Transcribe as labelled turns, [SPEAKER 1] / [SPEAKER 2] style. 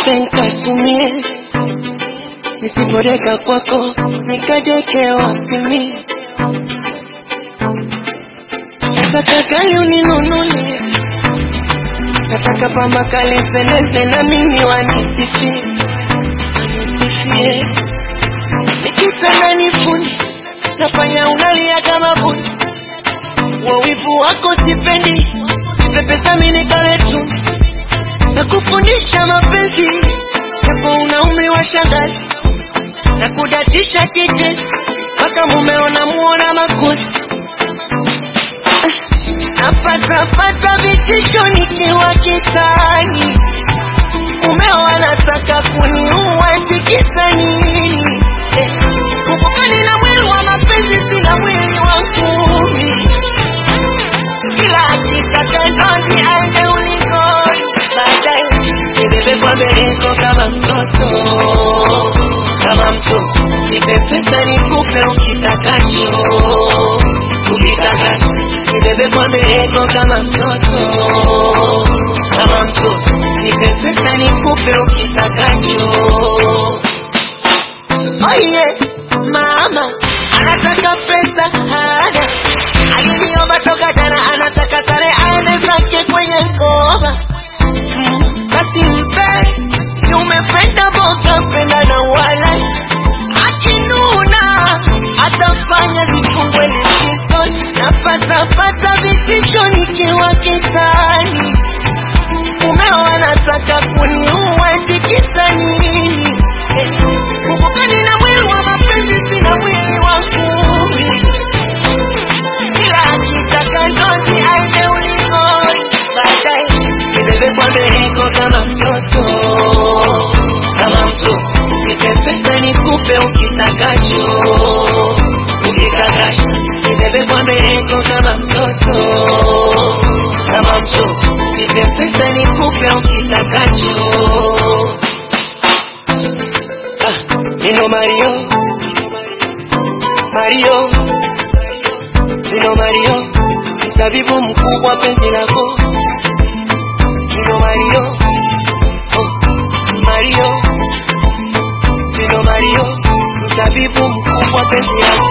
[SPEAKER 1] nipe nikatumie, nisipodeka kwako nikadeke wapi mimi? Nataka kali uninunulie, nataka pamba kali pendeze na mimi wanisifie, wanisifie. Nikitanda nifuni, nafanya unalia kama buni. Wawivu wako sipendi, sipepesa mimi nikaletu. Nakufundisha mapenzi, japo una umri wa shangazi. Nakudatisha kiche, mpaka mumeona muona makosa. Napata vitisho nikiwa kitani. Mumeo anataka kuniua tikisa nini? Kumbuka nina mwili wa mapenzi, sina mwili wa ngumi. Kila akitaka ndozi aende ulikoni. Baadaye nibebe kwa bereko kama mtoto, kama mtoto. Nipe pesa nikupe ukitakacho, ukitakacho. Nibebe kwa bereko kama mtoto, kama mtoto. Nipe pesa nikupe ukitakacho. Oh yeah, mama anataka pesa hana. Aliniomba toka jana, anataka sare aende zake kwenye ngoma. Basi mpe, umependa boga penda na wala. Akinuna, atafanya zifungwe likizo. Napata vitisho nikiwa kitani. Mumeo anataka kuniua tikisa nini? Kumbuka nina mwili wa mapenzi, sina mwili wa ngumi. Kila akitaka ndozi aende ulikoni. Baadaye nibebe kwa bereko kama mtoto, kama mtoto. Nipe pesa nikupe ukitakacho, ukitakacho. Nibebe kwa bereko kama mtoto, kama mtoto. Nipe pesa nikupe ukitakacho. Nino Mario, Mario, Nino Mario, mtabibu mkubwa penzi lako. Nino Mario, Mario, Nino Mario, mtabibu mkubwa penzi lako.